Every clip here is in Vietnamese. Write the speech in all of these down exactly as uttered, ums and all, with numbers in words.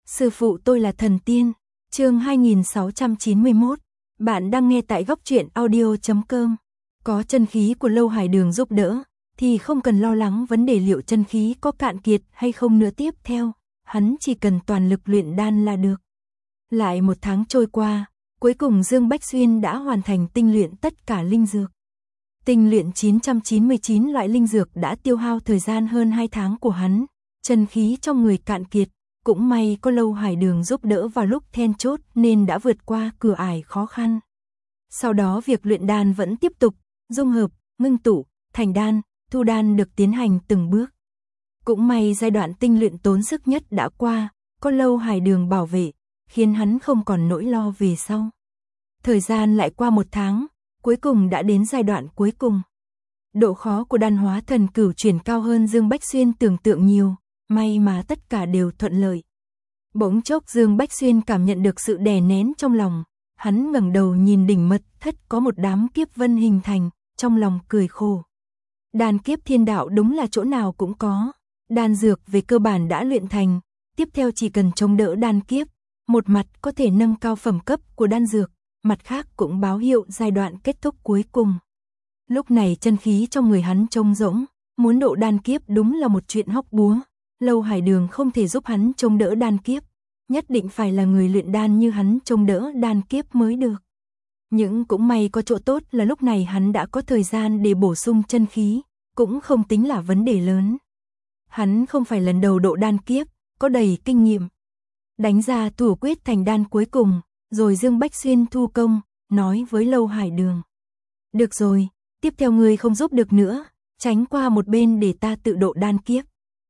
Sư phụ tôi là thần tiên. Chương hai nghìn sáu trăm chín mươi mốt. Bạn đang nghe tại góc truyện audio chấm com. Có chân khí của Lâu Hải Đường giúp đỡ, thì không cần lo lắng vấn đề liệu chân khí có cạn kiệt hay không nữa. Tiếp theo, hắn chỉ cần toàn lực luyện đan là được. Lại một tháng trôi qua, cuối cùng Dương Bách Xuyên đã hoàn thành tinh luyện tất cả linh dược. Tinh luyện chín trăm chín mươi chín loại linh dược đã tiêu hao thời gian hơn hai tháng của hắn, chân khí trong người cạn kiệt, cũng may có Lâu Hải Đường giúp đỡ vào lúc then chốt nên đã vượt qua cửa ải khó khăn. Sau đó việc luyện đan vẫn tiếp tục, dung hợp, ngưng tụ, thành đan, thu đan được tiến hành từng bước. Cũng may giai đoạn tinh luyện tốn sức nhất đã qua, có Lâu Hải Đường bảo vệ, khiến hắn không còn nỗi lo về sau. Thời gian lại qua một tháng, cuối cùng đã đến giai đoạn cuối cùng. Độ khó của đan hóa thần cửu chuyển cao hơn Dương Bách Xuyên tưởng tượng nhiều, may mà tất cả đều thuận lợi. Bỗng chốc Dương Bách Xuyên cảm nhận được sự đè nén trong lòng, hắn ngẩng đầu nhìn đỉnh mật thất có một đám kiếp vân hình thành, trong lòng cười khổ. Đan kiếp thiên đạo đúng là chỗ nào cũng có, đan dược về cơ bản đã luyện thành, tiếp theo chỉ cần chống đỡ đan kiếp, một mặt có thể nâng cao phẩm cấp của đan dược, mặt khác cũng báo hiệu giai đoạn kết thúc cuối cùng. Lúc này chân khí trong người hắn trống rỗng, muốn độ đan kiếp đúng là một chuyện hóc búa. Lâu Hải Đường không thể giúp hắn chống đỡ đan kiếp, nhất định phải là người luyện đan như hắn chống đỡ đan kiếp mới được. Nhưng cũng may có chỗ tốt là lúc này hắn đã có thời gian để bổ sung chân khí, cũng không tính là vấn đề lớn. Hắn không phải lần đầu độ đan kiếp, có đầy kinh nghiệm. Đánh ra thủ quyết thành đan cuối cùng, rồi Dương Bách Xuyên thu công, nói với Lâu Hải Đường. Được rồi, tiếp theo ngươi không giúp được nữa, tránh qua một bên để ta tự độ đan kiếp.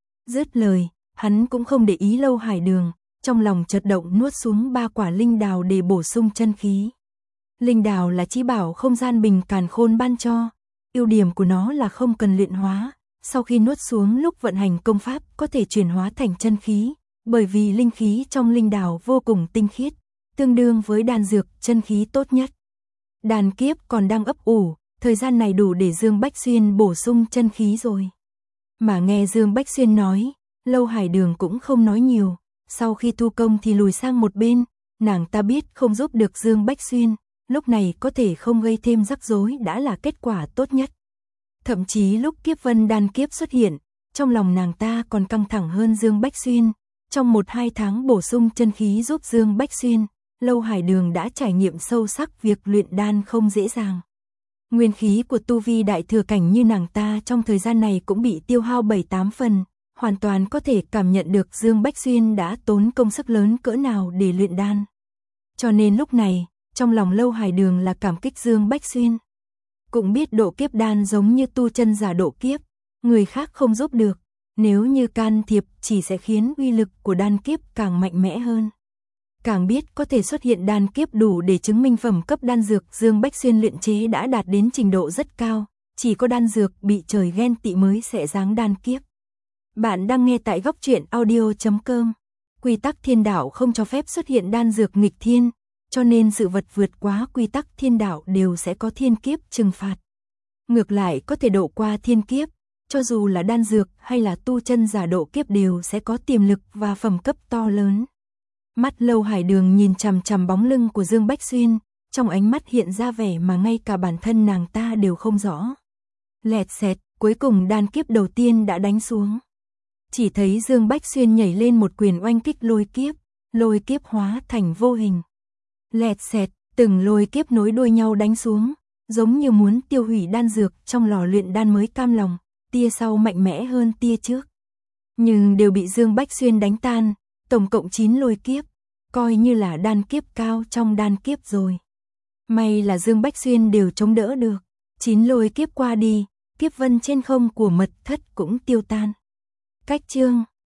Dứt lời, hắn cũng không để ý Lâu Hải Đường, trong lòng chợt động nuốt xuống ba quả linh đào để bổ sung chân khí. Linh đào là chí bảo không gian bình càn khôn ban cho, ưu điểm của nó là không cần luyện hóa, sau khi nuốt xuống lúc vận hành công pháp có thể chuyển hóa thành chân khí, bởi vì linh khí trong linh đào vô cùng tinh khiết, tương đương với đan dược chân khí tốt nhất. Đan kiếp còn đang ấp ủ, thời gian này đủ để Dương Bách Xuyên bổ sung chân khí rồi. Mà nghe Dương Bách Xuyên nói, Lâu Hải Đường cũng không nói nhiều, sau khi thu công thì lùi sang một bên, nàng ta biết không giúp được Dương Bách Xuyên, lúc này có thể không gây thêm rắc rối đã là kết quả tốt nhất. Thậm chí lúc kiếp vân đan kiếp xuất hiện, trong lòng nàng ta còn căng thẳng hơn Dương Bách Xuyên, trong một hai tháng bổ sung chân khí giúp Dương Bách Xuyên, Lâu Hải Đường đã trải nghiệm sâu sắc việc luyện đan không dễ dàng. Nguyên khí của tu vi đại thừa cảnh như nàng ta trong thời gian này cũng bị tiêu hao bảy tám phần, hoàn toàn có thể cảm nhận được Dương Bách Xuyên đã tốn công sức lớn cỡ nào để luyện đan. Cho nên lúc này, trong lòng Lâu Hải Đường là cảm kích Dương Bách Xuyên. Cũng biết độ kiếp đan giống như tu chân giả độ kiếp, người khác không giúp được, nếu như can thiệp chỉ sẽ khiến uy lực của đan kiếp càng mạnh mẽ hơn. Càng biết có thể xuất hiện đan kiếp đủ để chứng minh phẩm cấp đan dược Dương Bách Xuyên luyện chế đã đạt đến trình độ rất cao, chỉ có đan dược bị trời ghen tị mới sẽ giáng đan kiếp. Bạn đang nghe tại góc truyện audio chấm com. Quy tắc thiên đạo không cho phép xuất hiện đan dược nghịch thiên, cho nên sự vật vượt quá quy tắc thiên đạo đều sẽ có thiên kiếp trừng phạt. Ngược lại có thể độ qua thiên kiếp, cho dù là đan dược hay là tu chân giả độ kiếp đều sẽ có tiềm lực và phẩm cấp to lớn. Mắt Lâu Hải Đường nhìn chằm chằm bóng lưng của Dương Bách Xuyên, trong ánh mắt hiện ra vẻ mà ngay cả bản thân nàng ta đều không rõ. Lẹt xẹt, cuối cùng đan kiếp đầu tiên đã đánh xuống. Chỉ thấy Dương Bách Xuyên nhảy lên một quyền oanh kích lôi kiếp, lôi kiếp hóa thành vô hình. Lẹt xẹt, từng lôi kiếp nối đuôi nhau đánh xuống, giống như muốn tiêu hủy đan dược trong lò luyện đan mới cam lòng, tia sau mạnh mẽ hơn tia trước. Nhưng đều bị Dương Bách Xuyên đánh tan, tổng cộng chín lôi kiếp, coi như là đan kiếp cao trong đan kiếp rồi. May là Dương Bách Xuyên đều chống đỡ được, chín lôi kiếp qua đi, kiếp vân trên không của mật thất cũng tiêu tan. Cách chương